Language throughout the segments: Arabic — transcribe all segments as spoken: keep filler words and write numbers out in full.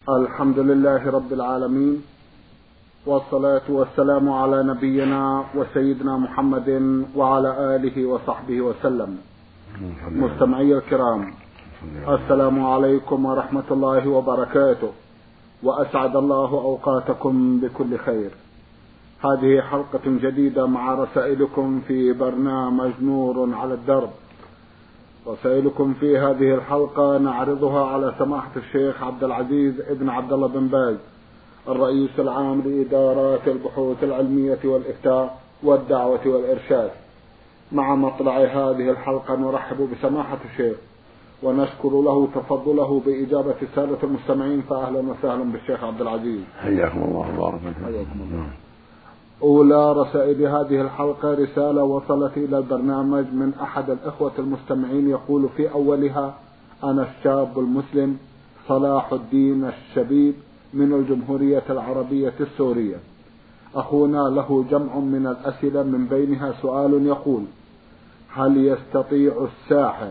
الحمد لله رب العالمين، والصلاة والسلام على نبينا وسيدنا محمد وعلى آله وصحبه وسلم. مستمعي الكرام، السلام عليكم ورحمة الله وبركاته، وأسعد الله أوقاتكم بكل خير. هذه حلقة جديدة مع رسائلكم في برنامج نور على الدرب. رسائلكم في هذه الحلقة نعرضها على سماحة الشيخ عبد العزيز ابن عبد الله بن باز، الرئيس العام لإدارات البحوث العلمية والإفتاء والدعوة والإرشاد. مع مطلع هذه الحلقة نرحب بسماحة الشيخ ونشكر له تفضله بإجابة سادة المستمعين، فأهلا وسهلا بالشيخ عبد العزيز. حياكم الله وبارك فيكم. حياكم الله. أولى رسائل هذه الحلقة رسالة وصلت إلى البرنامج من أحد الإخوة المستمعين، يقول في أولها: أنا الشاب المسلم صلاح الدين الشبيب من الجمهورية العربية السورية. أخونا له جمع من الأسئلة، من بينها سؤال يقول: هل يستطيع الساحر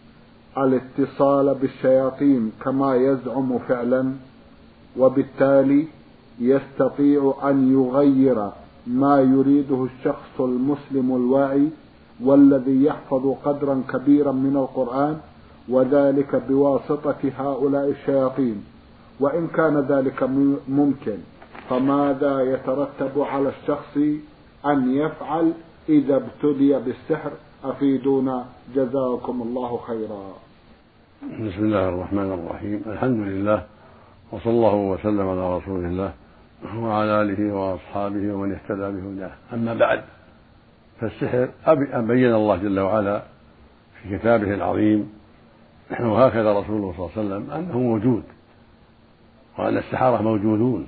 الاتصال بالشياطين كما يزعم فعلا، وبالتالي يستطيع أن يغير ما يريده الشخص المسلم الواعي والذي يحفظ قدرا كبيرا من القرآن، وذلك بواسطة هؤلاء الشياطين؟ وإن كان ذلك ممكن، فماذا يترتب على الشخص أن يفعل إذا ابتلي بالسحر؟ أفيدونا جزاكم الله خيرا. بسم الله الرحمن الرحيم، الحمد لله، وصلى الله وسلم على رسول الله وعلى آله وأصحابه ومن اهتدى بهداه. أما بعد، فالسحر أبين الله جل وعلا في كتابه العظيم، وهكذا رسوله صلى الله عليه وسلم، أنه موجود، وأن السحرة موجودون،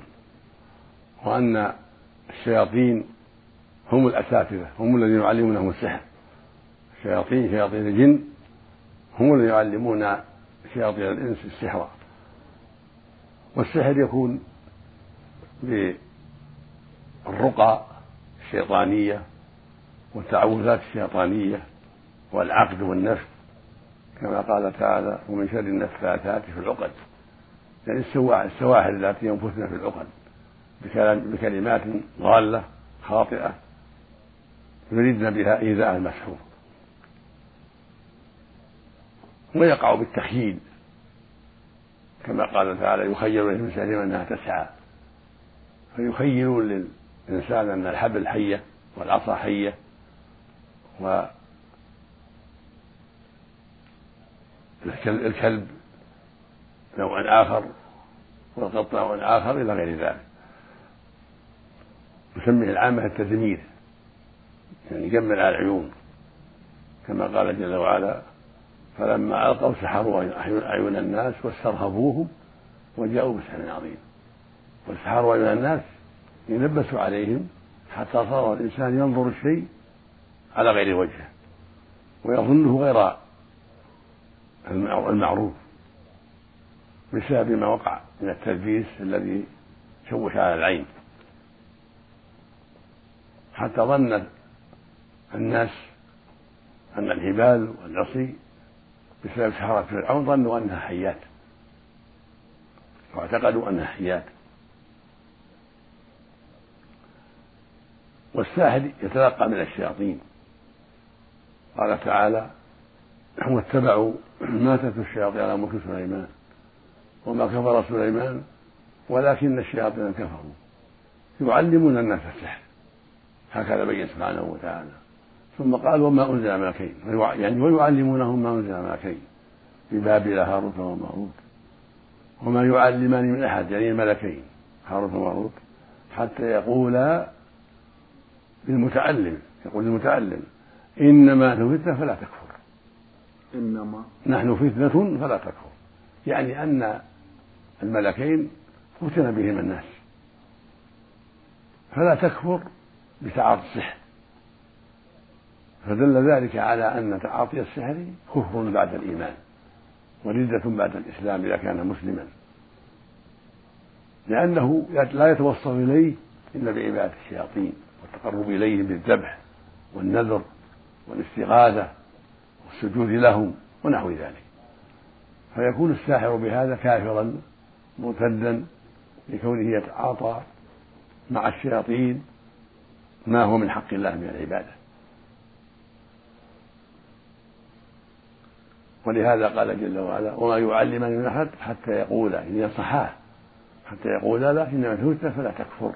وأن الشياطين هم الأساتذة، هم الذين يعلمونهم السحر. الشياطين شياطين الجن هم الذين يعلمون شياطين الإنس السحر. والسحر يكون بالرقى الشيطانية والتعوذات الشيطانية والعقد والنفس، كما قال تعالى: ومن شر النفاثات في العقد، يعني السواحل التي ينفثن في العقد بكلمات ضالة خاطئة يريدن بها إيذاء المسحور. ويقع بالتخييل، كما قال تعالى: يخيل إليه من سحرهم أنها تسعى، فيخيلون للإنسان أن الحبل حية والعصا حية، والكلب نوع آخر والقط نوع آخر إلى غير ذلك. يسميه العامة التدمير، يعني يجمل على العيون، كما قال جل وعلا: فلما ألقوا سحروا أعين الناس واسترهبوهم وجاءوا بسحر عظيم. والسحروا أعين الناس يلبسوا عليهم حتى صار الإنسان ينظر الشيء على غير وجهه ويظنه غير المعروف، بسبب ما وقع من التلبيس الذي شوش على العين، حتى ظن الناس أن الهبال والعصي بسبب سحرة فرعون ظنوا أنها حيات، واعتقدوا أنها حيات. والساحر يتلقى من الشياطين، قال تعالى: واتبعوا ما تتلو الشياطين على ملك سليمان وما كفر سليمان ولكن الشياطين كفروا يعلمون الناس السحر. هكذا بين سبحانه وتعالى. ثم قال: وما أنزل ملكين، يعني ويعلمونهم ما أنزل ملكين ببابل هاروت وماروت وما يعلمان من أحد، يعني الملكين هاروت وماروت، حتى يقولا للمتعلم، يقول للمتعلم: إنما نحن فتنة فلا تكفر. إنما نحن فتنة فلا تكفر، يعني أن الملكين فتن بهم الناس، فلا تكفر بتعاطي السحر. فدل ذلك على أن تعاطي السحر كفر بعد الإيمان وردة بعد الإسلام إذا كان مسلما، لأنه لا يتوصل إليه إلا بعبادة الشياطين والتقرب إليهم بالذبح والنذر والاستغاثة والسجود لهم ونحو ذلك، فيكون الساحر بهذا كافرا مرتدا لكونه يتعاطى مع الشياطين ما هو من حق الله من العبادة. ولهذا قال جل وعلا: وما يعلمان من أحد حتى يقولا، إن ينصحاه حتى يقولا لا إنما الهدى فلا تكفر.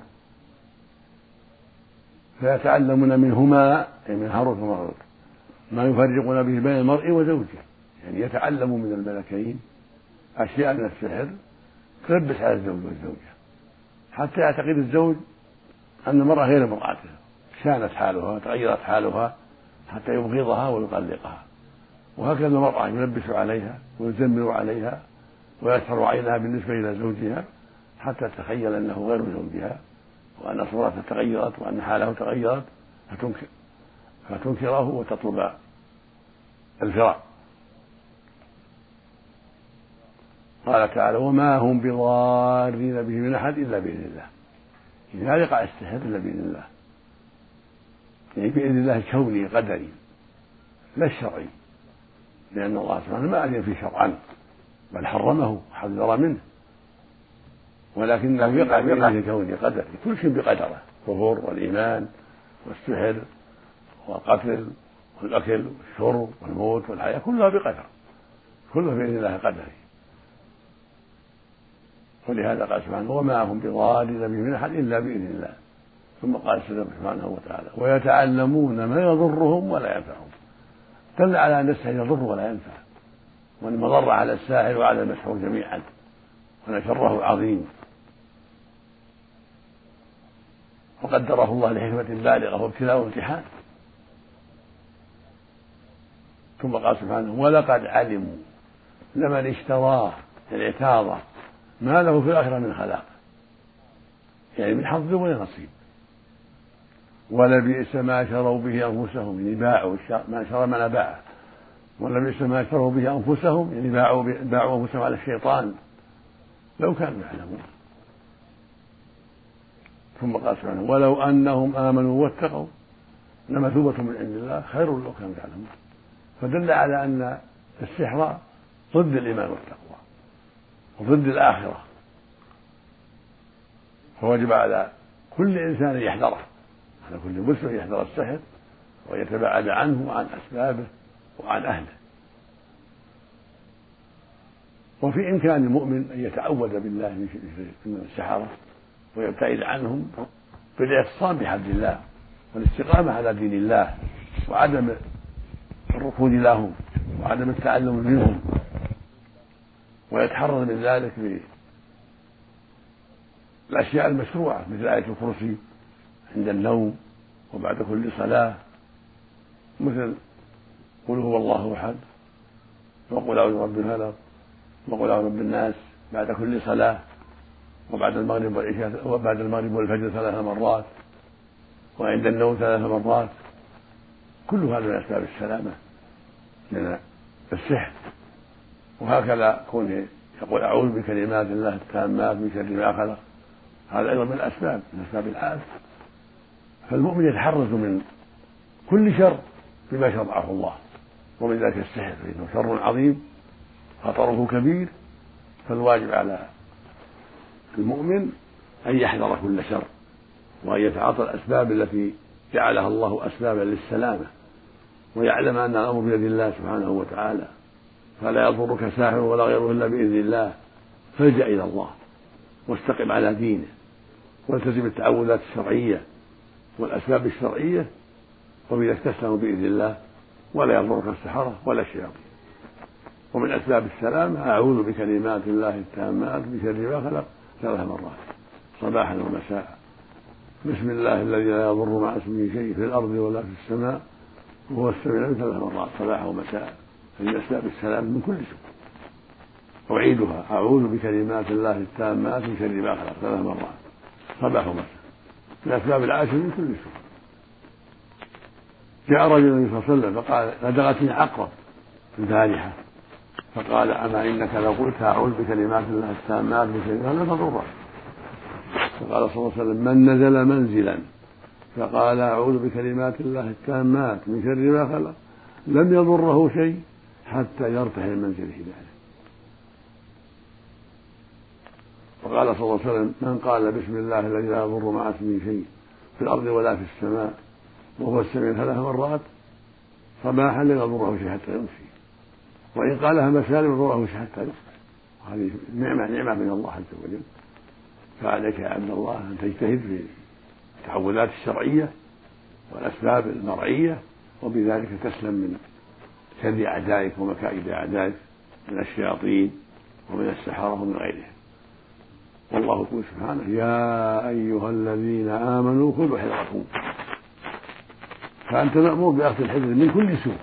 فيتعلمون منهما، أي من هاروت وماروت، ما يفرقون به بين المرء وزوجه، يعني يتعلموا من الملكين أشياء من السحر تلبس على الزوج والزوجة، حتى يعتقد الزوج أن المرأة غير امرأته، شانت حالها تغيرت حالها حتى يبغضها ويطلقها. وهكذا المرأة يلبس عليها ويزمر عليها ويسهر عينها بالنسبة إلى زوجها حتى تتخيل أنه غير زوجها، وأن صورته تغيرت وأن حاله تغيرت، فتنكر فتنكره وتطلب الفراق. قال تعالى: وما هم بضارين به من أحد إلا بإذن الله. لا يقع السحر إلا بإذن الله، يعني بإذن الله الكوني قدري لا الشرعي، لأن الله سبحانه ما أذن فيه شرعا بل حرمه وحذر منه، ولكنه يقع بإذنه الكوني قدري. كل شيء بقدره: الكفر والإيمان والسحر والقتل والأكل والشرب والموت والحياة كلها بقدر، كلها بإذن الله قدري. ولهذا قال سبحانه: وما هم بضارين به من أحد إلا بإذن الله. ثم قال سبحانه وتعالى: ويتعلمون ما يضرهم ولا ينفعهم. دل على أن السحر يضر ولا ينفع، وأن المضر على الساحر وعلى المسحور جميعا، وأن شره عظيم، وقدره الله لحكمة بالغة وابتلاء وامتحان. ثم قال سبحانه: ولقد علموا لمن اشتراه، يعني اعتاضه، ما له في الآخرة من خلاق، يعني من حظ ولا نصيب. ولبئس ما شروا به أنفسهم، يعني باعوا ما شرى من باعه. ولبئس ما شروا به أنفسهم، يعني باعوا باعوا أنفسهم على الشيطان لو كانوا يعلمون. ثم قال سبحانه: ولو أنهم آمنوا واتقوا لمثوبة من عند الله خير لو كانوا يعلمون. فدل على أن السحر ضد الإيمان والتقوى وضد الآخرة، فوجب على كل إنسان يحذره، على كل مسلم يحذر السحر ويتباعد عنه وعن أسبابه وعن أهله. وفي إمكان المؤمن أن يتعوذ بالله من السحرة ويبتعد عنهم بالاعتصام بحبل الله والاستقامة على دين الله وعدم الركود لهم وعدم التعلم منهم، ويتحرر من ذلك بالأشياء المشروعة مثل آية الكرسي عند النوم وبعد كل صلاة، مثل قل هو الله أحد، وقل أعوذ برب الفلق، وقل أعوذ برب الناس بعد كل صلاة، وبعد المغرب والعشاء وبعد المغرب والفجر ثلاث مرات، وعند النوم ثلاث مرات. كل هذا من أسباب السلامة من السحر. وهكذا كونه يقول أعوذ بكلمات الله التامات من شر ما خلق، هذا أيضا من الأسباب من أسباب العافية. فالمؤمن يتحرز من كل شر بما شرعه الله، ومن ذلك السحر فإنه شر عظيم خطره كبير. فالواجب على المؤمن أن يحذر كل شر وأن يتعاطى الأسباب التي جعلها الله أسبابا للسلامة، ويعلم أن الأمر بيد الله سبحانه وتعالى، فلا يضرك ساحر ولا غيره إلا بإذن الله. فالجأ إلى الله واستقم على دينه والتزم التعوذات الشرعية والأسباب الشرعية، وبذلك تسلم بإذن الله ولا يضرك السحرة ولا الشياطين. ومن أسباب السلامة أعوذ بكلمات الله التامات من شر ما خلق ثلاث مرات صباحا ومساء. بسم الله الذي لا يضر مع اسمه شيء في الأرض ولا في السماء وهو السميع العليم ثلاث مرات صباحا ومساء، من أسباب السلام من كل سوء. أعيدها: أعوذ بكلمات الله التامات من شر ما خلق ثلاث مرات صباحا ومساء، من أسباب العاشر من كل سوء. جاء رجل النبي صلى الله عليه وسلم فقال: لدغتني عقرب البارحة، فقال: أما إنك لو قلت أعوذ بكلمات الله التامات من شر ما خلق تضرك. فقال صلى الله عليه وسلم: من نزل منزلا فقال أعوذ بكلمات الله التامات من شر ما خلق لم يضره شيء حتى يرتحل منزله ذلك. وقال صلى الله عليه وسلم: من قال بسم الله الذي لا يضر مع اسمه شيء في الأرض ولا في السماء وهو السميع ثلاث مرات صباحا لم يضره شيء حتى يمسي، وإن قالها مساء لم يضره شيء حتى يصبح. وهذه نعمة نعمة من الله عز وجل. فعليك يا عبد الله أن تجتهد في التحولات الشرعية والأسباب المرعية، وبذلك تسلم من شر أعدائك ومكائد أعدائك من الشياطين ومن السحرة ومن غيرهم. والله يقول سبحانه: يا أيها الذين آمنوا خذوا حذركم. فأنت مأمور بأخذ الحذر من كل سوء،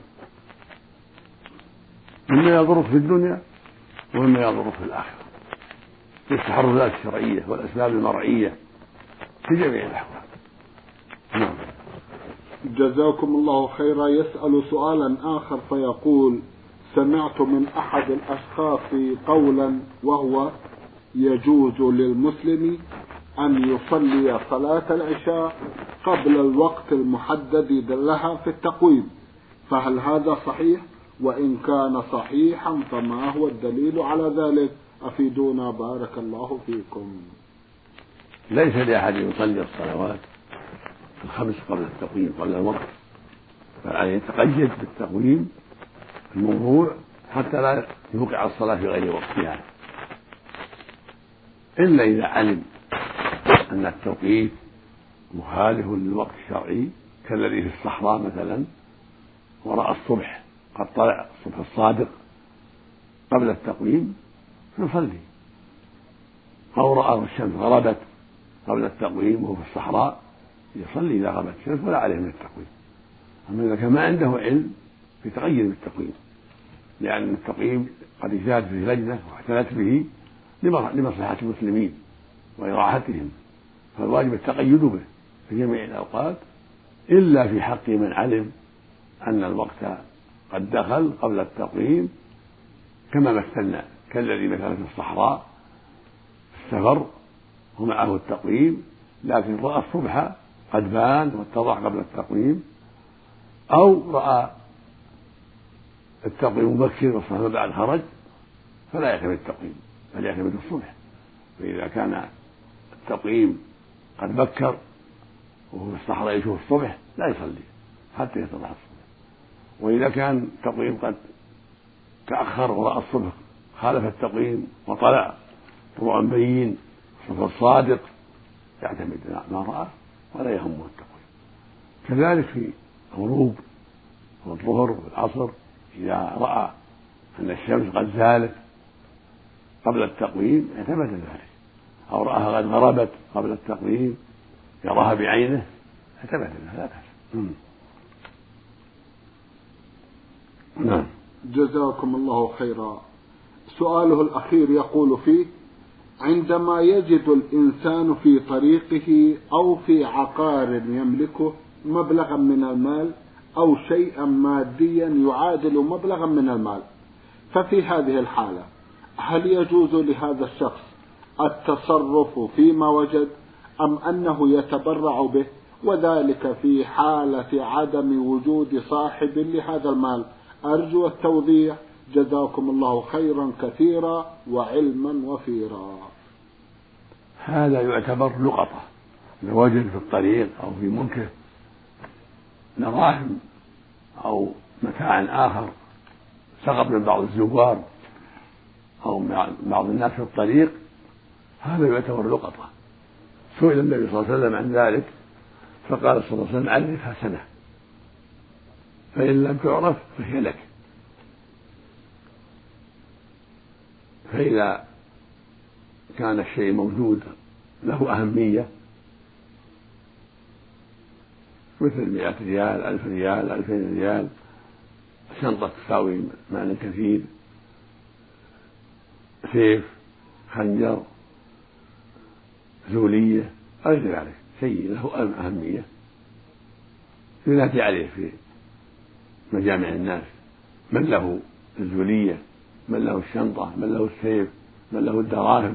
مما يضرك في الدنيا ومما يضرك في الآخرة، بالتحرزات الشرعية والأسباب المرعية في جميع الأحوال. نعم. جزاكم الله خيرا. يسأل سؤالا آخر فيقول: سمعت من أحد الأشخاص قولا وهو: يجوز للمسلم أن يصلي صلاة العشاء قبل الوقت المحدد لها في التقويم، فهل هذا صحيح؟ وإن كان صحيحا فما هو الدليل على ذلك؟ أفيدونا بارك الله فيكم. ليس لأحد يصلي الصلوات الخمس قبل التقويم قبل الوقت، بل عليه يتقيد بالتقويم الموضوع حتى لا يوقع الصلاة في غير وقتها، إلا إذا علم أن التوقيت مخالف للوقت الشرعي، كالذي في الصحراء مثلا ورأى الصبح قد طلع الصبح الصادق قبل التقويم فيصلي، أو رأى الشمس غربت قبل التقويم وهو في الصحراء يصلي إذا غربت الشمس ولا عليه من التقويم. أما إذا كان ما عنده علم يتقيد بالتقويم، لأن التقويم قد اجتهدت فيه لجنة واعتنت به لمصلحة المسلمين وإراحتهم، فالواجب التقيد به في جميع الأوقات، إلا في حق من علم أن الوقت قد دخل قبل التقويم، كما مثلنا كالذي مثلا في الصحراء في السفر ومعه التقويم لكن رأى الصبح قد بان واتضح قبل التقويم، أو رأى التقويم مبكر والصلاة بعد خرج، فلا يعتمد التقويم بل يعتمد الصبح. فإذا كان التقويم قد بكر وهو في الصحراء يشوف الصبح لا يصلي حتى يتضح الصبح. وإذا كان التقويم قد تأخر ورأى الصبح خالف التقويم وطلع طلوعا بين الصبح الصادق يعتمد ما رأى ولا يهمه التقويم. كذلك في الغروب والظهر والعصر إذا رأى أن الشمس قد زالت قبل التقويم اعتمد ذلك، أو رآها قد غربت قبل التقويم يراها بعينه اعتمد ذلك، لا بأس. نعم. جزاكم الله خيرا. سؤاله الأخير يقول فيه: عندما يجد الإنسان في طريقه أو في عقار يملكه مبلغا من المال أو شيئا ماديا يعادل مبلغا من المال، ففي هذه الحالة هل يجوز لهذا الشخص التصرف فيما وجد أم أنه يتبرع به، وذلك في حالة عدم وجود صاحب لهذا المال؟ أرجو التوضيح، جزاكم الله خيرا كثيرا وعلما وفيرا. هذا يعتبر لقطة، إذا وجد في الطريق أو في ملكه دراهم أو متاع آخر سقط من بعض الزوار أو من بعض الناس في الطريق، هذا يعتبر لقطة. سئل النبي صلى الله عليه وسلم عن ذلك فقال صلى الله عليه وسلم: عرفها سنة، فإن لم تعرف فهي لك. فإذا كان الشيء موجود له أهمية مثل مئة ريال ألف ريال ألفين ريال، شنطة تساوي مال كثير، سيف، خنجر، زولية، غير ذلك، شيء له أهمية ينادي عليه في مجامع الناس: من له الزولية، من له الشنطة، من له السيف، من له الدراهم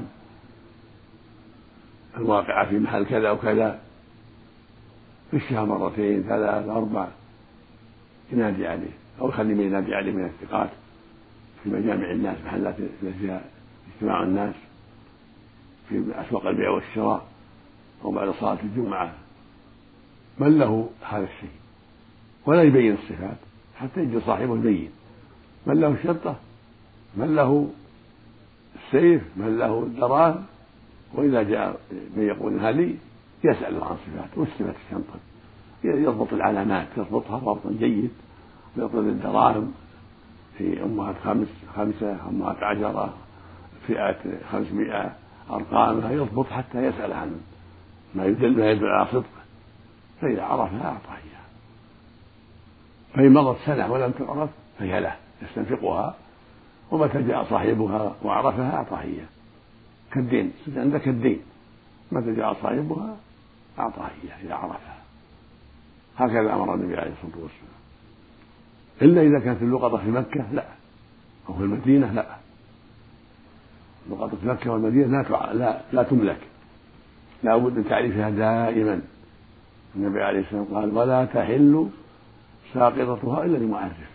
الواقعة في محل كذا وكذا، في الشهر مرتين ثلاث أربع، ينادي عليه، أو يخلي من ينادي عليه من الثقات في مجامع الناس، محلات التي فيها اجتماع الناس، في أسواق البيع والشراء أو بعد صلاة الجمعة من له هذا الشيء، ولا يبين الصفات حتى يجي صاحبه يبين من له الشنطة، من له السيف، من له الدراهم. وإذا جاء من يقول هذه يسأل عن صفاته وصفة الشنطة، يضبط العلامات يضبطها ضبطا جيد، يضبط الدراهم في أمهات خمس خمسة أمهات عشرة فئات خمسمائة أرقامها يضبط حتى يسأل عن ما يدل ما يدل على صدقه، فإذا عرفها أعطاه إياها. فإن مضت سنة ولم تعرف فهي له يستنفقها، ومتى جاء صاحبها وعرفها أعطاه إياها كالدين، عندك الدين متى جاء صاحبها أعطاه إياها إذا عرفها. هكذا أمر النبي عليه الصلاة والسلام، إلا إذا كانت اللقطة في مكة لا، أو في المدينة لا. لقطة مكة والمدينة لا, لا, لا تملك، لا بد من تعريفها دائما. النبي عليه الصلاة والسلام قال ولا تحل ساقطتها إلا لمعرف،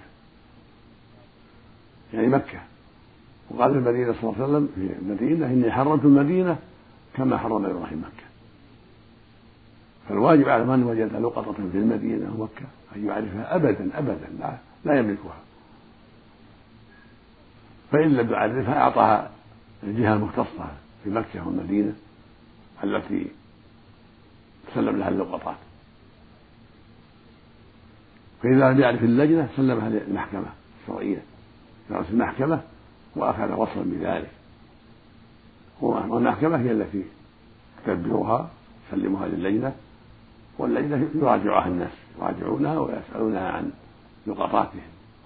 يعني مكة. وقال في المدينة صلى الله عليه وسلم في المدينة إني حرمت المدينة كما حرم إبراهيم مكة. فالواجب على من وجد لقطة في المدينة ومكة أن يعرفها أبدا أبدا لا, لا يملكها، فإن لم يعرفها أعطاها الجهة المختصة في مكة والمدينة التي سلم لها اللقطات. فإذا لم يعرف اللجنة سلمها للمحكمة الشرعية، رأس المحكمة وأخذ وصلا بذلك، والمحكمة هي التي تدبرها تسلمها للجنة، واللجنة يراجعها الناس يراجعونها ويسألونها عن لقطاتهم.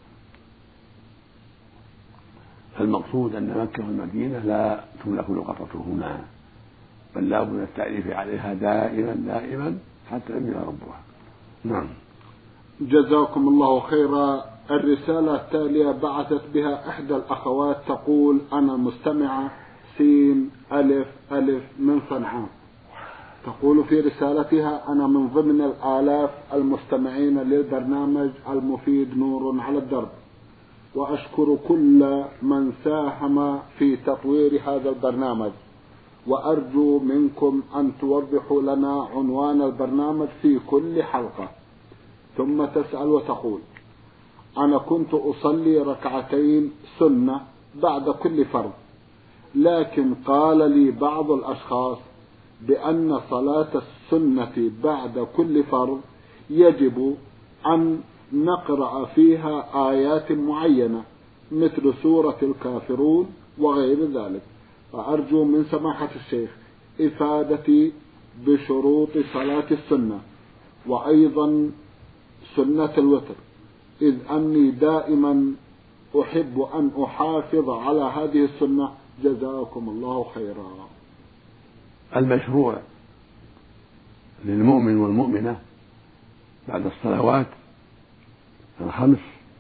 فالمقصود أن مكة والمدينة لا تملك لقطتهما، بل لا بد من التعريف عليها دائما دائما حتى يملك ربها. نعم. جزاكم الله خيرا. الرسالة التالية بعثت بها إحدى الأخوات تقول أنا مستمعة سين ألف ألف من صنعاء. تقول في رسالتها أنا من ضمن الآلاف المستمعين للبرنامج المفيد نور على الدرب، وأشكر كل من ساهم في تطوير هذا البرنامج، وأرجو منكم أن توضحوا لنا عنوان البرنامج في كل حلقة. ثم تسأل وتقول أنا كنت أصلي ركعتين سنة بعد كل فرض، لكن قال لي بعض الأشخاص بأن صلاة السنة بعد كل فرض يجب أن نقرأ فيها آيات معينة مثل سورة الكافرون وغير ذلك، فأرجو من سماحة الشيخ إفادتي بشروط صلاة السنة وأيضا سنة الوتر، إذ أني دائما أحب أن أحافظ على هذه السنة. جزاكم الله خيرا. المشروع للمؤمن والمؤمنة بعد الصلوات الخمس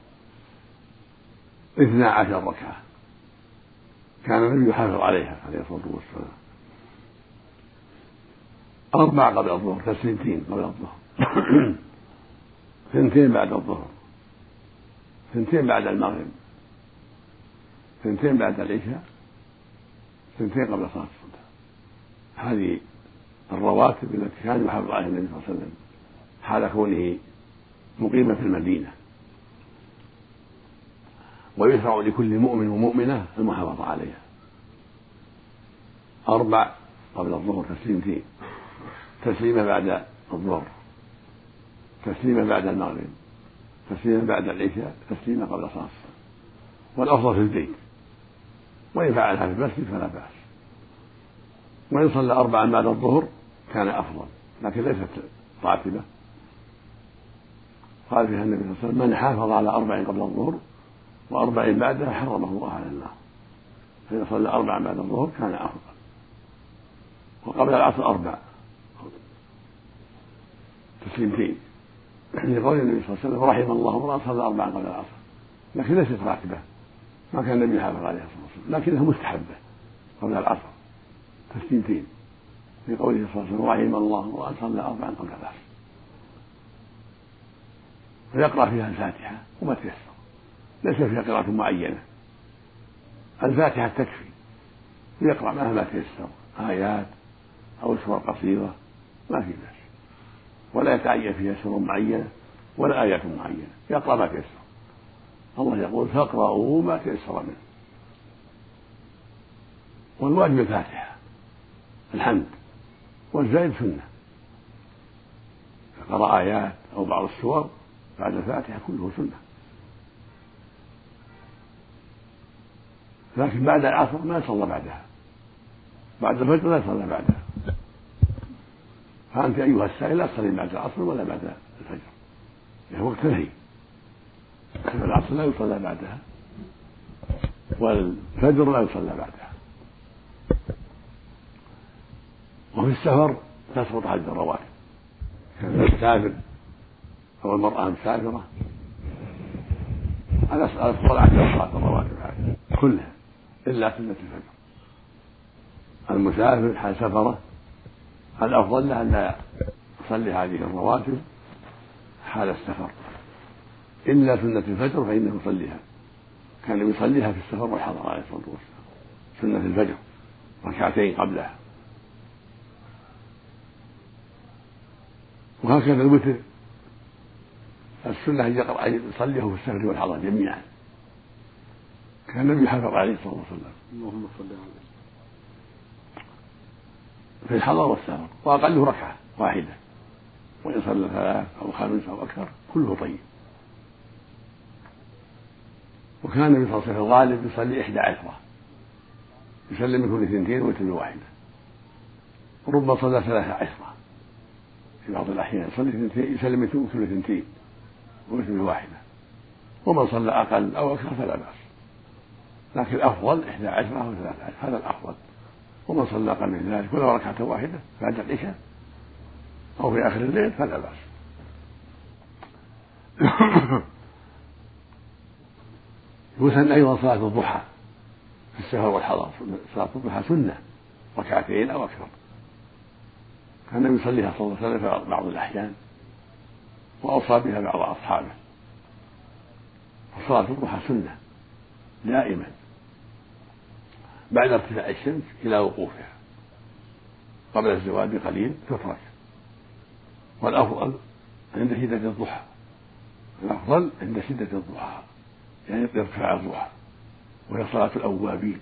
اثنا عشر ركعة كان النبي يحافظ عليها عليه الصلاة والسلام. أربع قبل الظهر، تسليمتين قبل الظهر، ثنتين بعد الظهر، ثنتين بعد المغرب، ثنتين بعد العشاء، ثنتين قبل صلاة الصبح. هذه الرواتب التي كان يحافظ عليها النبي صلى الله عليه وسلم حال كونه مقيما في المدينة. ويشرع لكل مؤمن ومؤمنة المحافظة عليها. أربع قبل الظهر تسليمتين، تسليمة بعد الظهر، تسليمة بعد المغرب، تسليمة بعد العشاء، تسليمة قبل صلاة الصبح. والأفضل في البيت، وإن فعلها في المسجد فلا بأس. وإن صلى أربعا بعد الظهر كان أفضل، لكن ليست راتبة. قال فيها النبي صلى الله عليه وسلم من حافظ على أربع قبل الظهر وأربع بعدها حرمه الله على النار. فإذا صلى أربعا بعد الظهر كان أفضل. وقبل العصر أربع تسليمتين، لقول النبي صلى الله عليه وسلم رحم الله امرأ صلى أربعا قبل العصر، لكن ليست راتبة، ما كان النبي يحافظ عليها صلى الله عليه وسلم، لكنها مستحبة قبل العصر تسليمتين، لقوله صلى الله عليه وسلم رحم الله امرأ صلى أربعا قبل العصر. ويقرأ فيها الفاتحة وما تيسر، ليس فيها قراءة معينة، الفاتحة تكفي، ويقرأ معها ما تيسر، آيات أو سور قصيرة ما في بأس، ولا يتعين فيها سور معينة ولا آيات معينة، يقرأ ما تيسر. الله يقول فاقرأوا ما تيسر منه، والواجب الفاتحة الحمد، والزائد سنة. فقرأ آيات أو بعض السور بعد الفاتحة كله سنة. لكن بعد العصر ما يصلى بعدها، بعد الفجر لا يصلى بعدها. فأنت أيها السائل لا تصلي بعد العصر ولا بعد الفجر، يعني وقت نهي. العصر لا يصلى بعدها والفجر لا يصلى بعدها. وفي السفر تسقط حد الرواتب، كان المسافر أو المرأة مسافرة على الصلاة عشر صلاة الرواتب كلها إلا سنة الفجر. المسافر حال سفره الأفضل له أن لا يصلي هذه الرواتب حال السفر إلا سنة الفجر فإنه يصليها، كان يصليها في السفر والحضر عليه الصلاة والسلام، سنة الفجر ركعتين قبلها. وهكذا الوتر السنة أن يقرأ أن يصليه في السفر والحضر جميعا، كان النبي حافظ عليه الصلاة والسلام اللهم صل عليه في الحضر والسفر، وأقله ركعة واحدة، وإن صلى ثلاث أو خمس أو أكثر كله طيب. وكان النبي صلى الله عليه وسلم الغالب يصلي إحدى عشرة، يسلم من كل اثنتين ويتم واحدة، وربما صلى ثلاثة عشرة في بعض الأحيان، يصلي اثنتين يسلم من كل اثنتين ويتم واحدة، ومن صلى أقل أو أكثر فلا بأس، لكن الأفضل إحدى عشرة أو ثلاثة عشرة، هذا الأفضل. ومن صلى أقل من ذلك ولو ركعة واحدة بعد العشاء أو في آخر الليل فلا بأس. يسن أيضا صلاة الضحى في السفر والحضر، صلاة الضحى سنة ركعتين أو أكثر، كان النبي يصليها صلى الله عليه وسلم في بعض الأحيان وأوصى بها بعض أصحابه. فصلاة الضحى سنة دائما بعد ارتفاع الشمس إلى وقوفها، قبل الزوال بقليل تترك، والأفضل عند شدة الضحى، الأفضل عند شدة الضحى يعني ارتفاع الضحى، وهي صلاة الأوابين.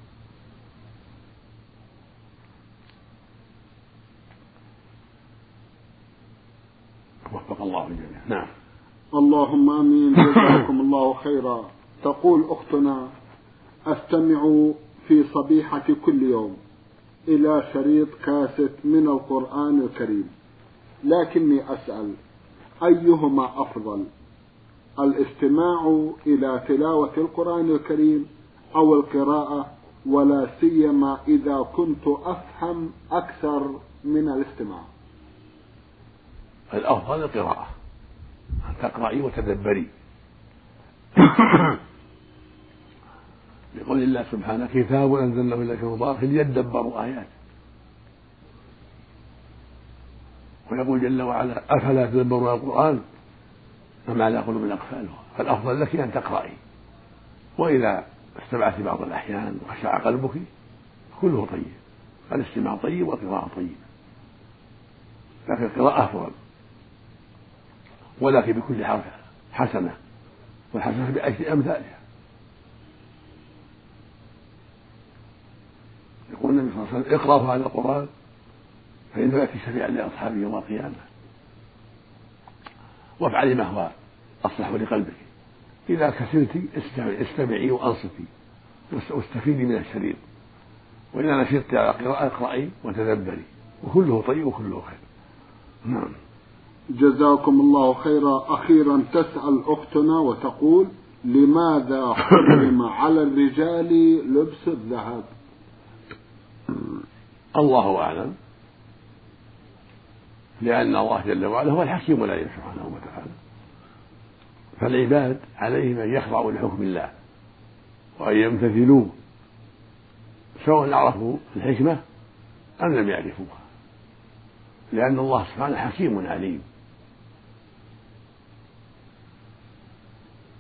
وفق الله الجميع. نعم. اللهم آمين. جزاكم الله خيرا. تقول أختنا: أستمع في صبيحة كل يوم إلى شريط كاسيت من القرآن الكريم، لكني أسأل أيهما أفضل، الاستماع إلى تلاوة القرآن الكريم أو القراءة، ولا سيما إذا كنت أفهم أكثر من الاستماع؟ الأفضل القراءة، أن تقرأي وتدبري. يقول الله سبحانه: كتاب أنزلناه إليك مبارك ليدبروا آياته. ويقول جل وعلا: أفلا تدبرون القرآن أم على قلوب أقفالها. فالأفضل لك أن تقرأي، وإذا استمعت بعض الأحيان وخشع قلبك كله طيب، الاستماع طيب والقراءة طيب، لكن القراءة أفضل، ولكن بكل حرف حسنة، والحسنة بعشر أمثالها. يقول النبي صلى الله عليه وسلم: اقرأوا هذا القرآن فإنه يأتي شفيعا لأصحابه يوم القيامة. وافعلي ما هو أصلح لقلبك، إذا كسلت استمعي وأنصتي واستفيدي من الشريط، وإذا نشطت على قراءة اقرأي وتدبري، وكله طيب وكله خير. نعم. جزاكم الله خيرا. أخيرا تسأل أختنا وتقول: لماذا حرم على الرجال لبس الذهب؟ الله أعلم، لأن الله جل وعلا هو الحكيم العليم سبحانه وتعالى، فالعباد عليهم أن يخضعوا لحكم الله وأن يمتثلوه، سواء عرفوا الحكمة أم لم يعرفوها، لأن الله سبحانه حكيم عليم،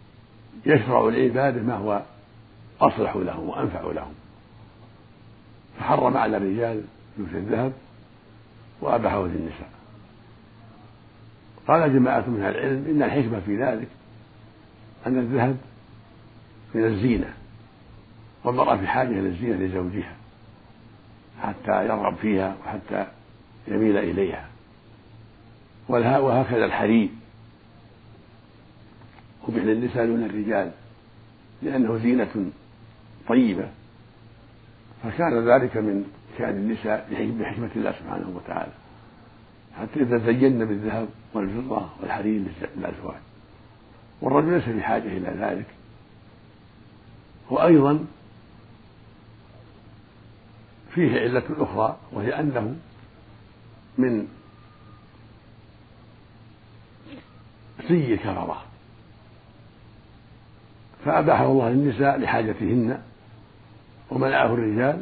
يشرع العباد ما هو أصلح لهم وأنفع لهم. فحرم على الرجال لبس الذهب وأباحه للنساء. قال جماعة من أهل العلم إن الحكمة في ذلك أن الذهب من الزينة، والمرأة في حاجة إلى الزينة لزوجها حتى يرغب فيها وحتى يميل إليها، وهكذا الحرير قبح للنساء دون الرجال لأنه زينة طيبة، فكان ذلك من شأن النساء بحكمة الله سبحانه وتعالى حتى يتزين بالذهب والفضة والحرير للأزواج، والرجل ليس بحاجة إلى ذلك. وأيضا فيه علة أخرى، وهي أنه من سي الكفرة، فأباحه الله للنساء لحاجتهن ومنعه الرجال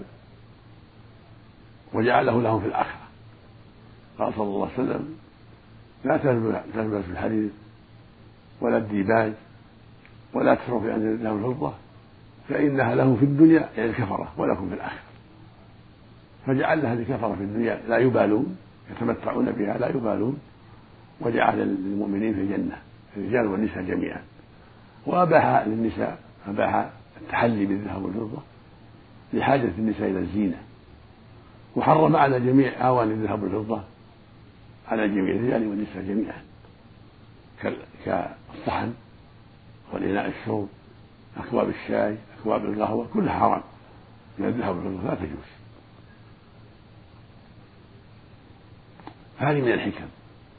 وجعله لهم في الآخرة. قال صلى الله عليه وسلم: لا تلبس الحرير ولا الديباج ولا تشرب عن الذهب والفضة فإنها لهم في الدنيا يعني الكفرة ولكم في الآخرة. فجعل لها الكفرة في الدنيا لا يبالون، يتمتعون بها لا يبالون، وجعل للمؤمنين في الجنة الرجال والنساء جميعا. وأباح للنساء أباح التحلي بالذهب والفضة لحاجة النساء إلى الزينة، وحرم على جميع أواني الذهب والفضة على جميع الرجال والنساء جميعا، كالصحن والإناء الشرب، أكواب الشاي، أكواب القهوة، كلها حرام من الذهب والفضة لا تجوز. هذه من الحكم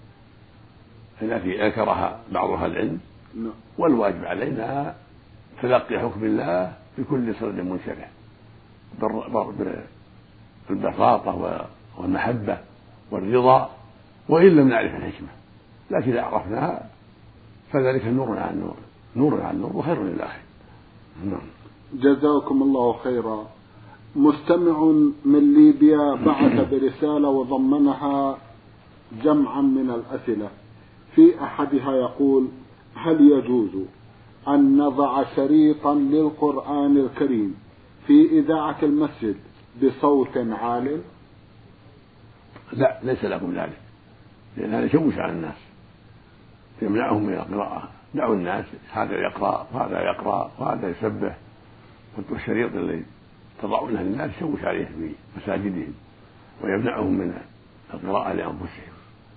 التي ذكرها بعض أهل العلم، والواجب علينا تلقي حكم الله بكل صدر منشرح بالبساطة والمحبة والرضا، وإن لم نعرف الحكمة، لكن إذا عرفناها فذلك نور عن نور، نور عن نور وخير للآخر. جزاكم الله خيرا. مستمع من ليبيا بعث برسالة وضمنها جمعا من الأسئلة، في أحدها يقول: هل يجوز أن نضع شريطا للقرآن الكريم في إذاعة المسجد بصوت عال؟ لا، ليس لكم ذلك، لأن هذا يشوش على الناس، يمنعهم من القراءة. دعوا الناس، هذا يقرأ وهذا يقرأ وهذا يسبح، والشريط اللي تضعونه للناس يشوش عليهم في مساجدهم ويمنعهم من القراءة لأنفسهم.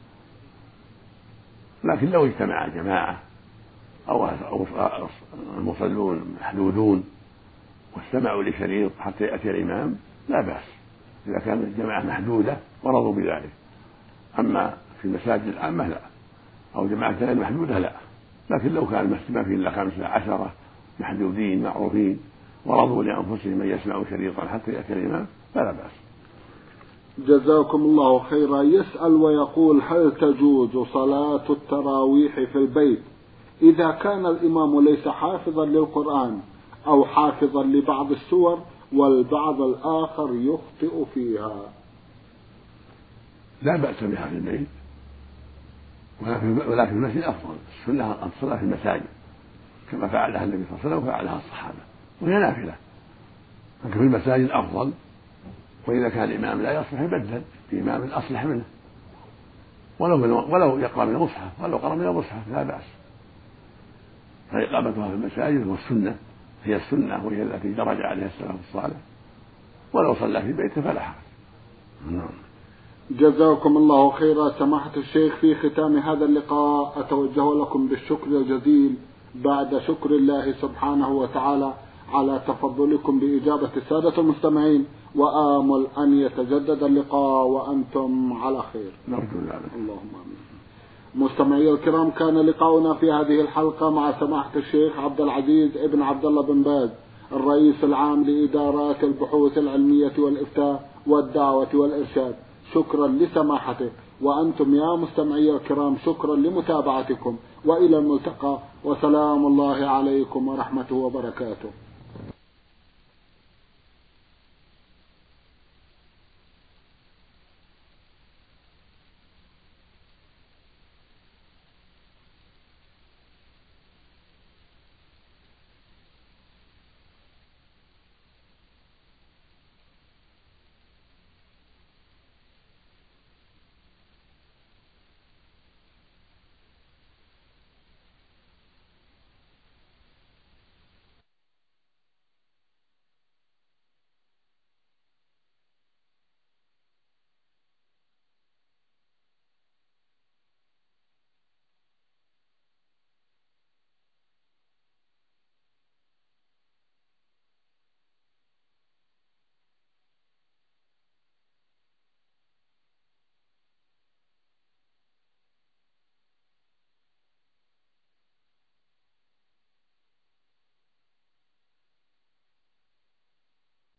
لكن لو اجتمع جماعة أو المصلون محدودون واستمعوا لشريط حتى يأتي الإمام لا بأس، إذا كانت الجماعة محدودة ورضوا بذلك. أما في المساجد العامة لا، أو جماعة غير محدودة لا. لكن لو كان المسجد فيه إلا خمسة عشرة محدودين معروفين ورضوا لأنفسهم أن يسمعوا شريطا حتى يأتي الإمام فلا بأس. جزاكم الله خيرا. يسأل ويقول: هل تجوز صلاة التراويح في البيت إذا كان الإمام ليس حافظا للقرآن أو حافظا لبعض السور والبعض الآخر يخطئ فيها؟ لا بأس بها في البيت، ولكن في المسجد أفضل. السنة الصلاة في المساجد كما فعلها النبي صلى الله عليه وسلم وفعلها الصحابة، وهي نافلة، لكن في المساجد أفضل. وإذا كان الإمام لا يصلح يبدل بإمام أصلح منه، ولو ولو يقرأ من المصحف ولو قرأ من المصحف لا بأس. فإقامتها في المساجد والسنة هي السنة، وهي التي درج عليها السلف الصالح، ولو صلى في بيته فلا حرج. نعم. جزاكم الله خيرا. سماحة الشيخ، في ختام هذا اللقاء أتوجه لكم بالشكر الجزيل بعد شكر الله سبحانه وتعالى على تفضلكم بإجابة السادة المستمعين، وآمل أن يتجدد اللقاء وأنتم على خير. نرجو ذلك. اللهم آمين. مستمعي الكرام، كان لقاؤنا في هذه الحلقة مع سماحة الشيخ عبد العزيز ابن عبد الله بن باز، الرئيس العام لإدارات البحوث العلمية والإفتاء والدعوة والإرشاد. شكرا لسماحته، وأنتم يا مستمعي الكرام شكرا لمتابعتكم، وإلى الملتقى، وسلام الله عليكم ورحمته وبركاته.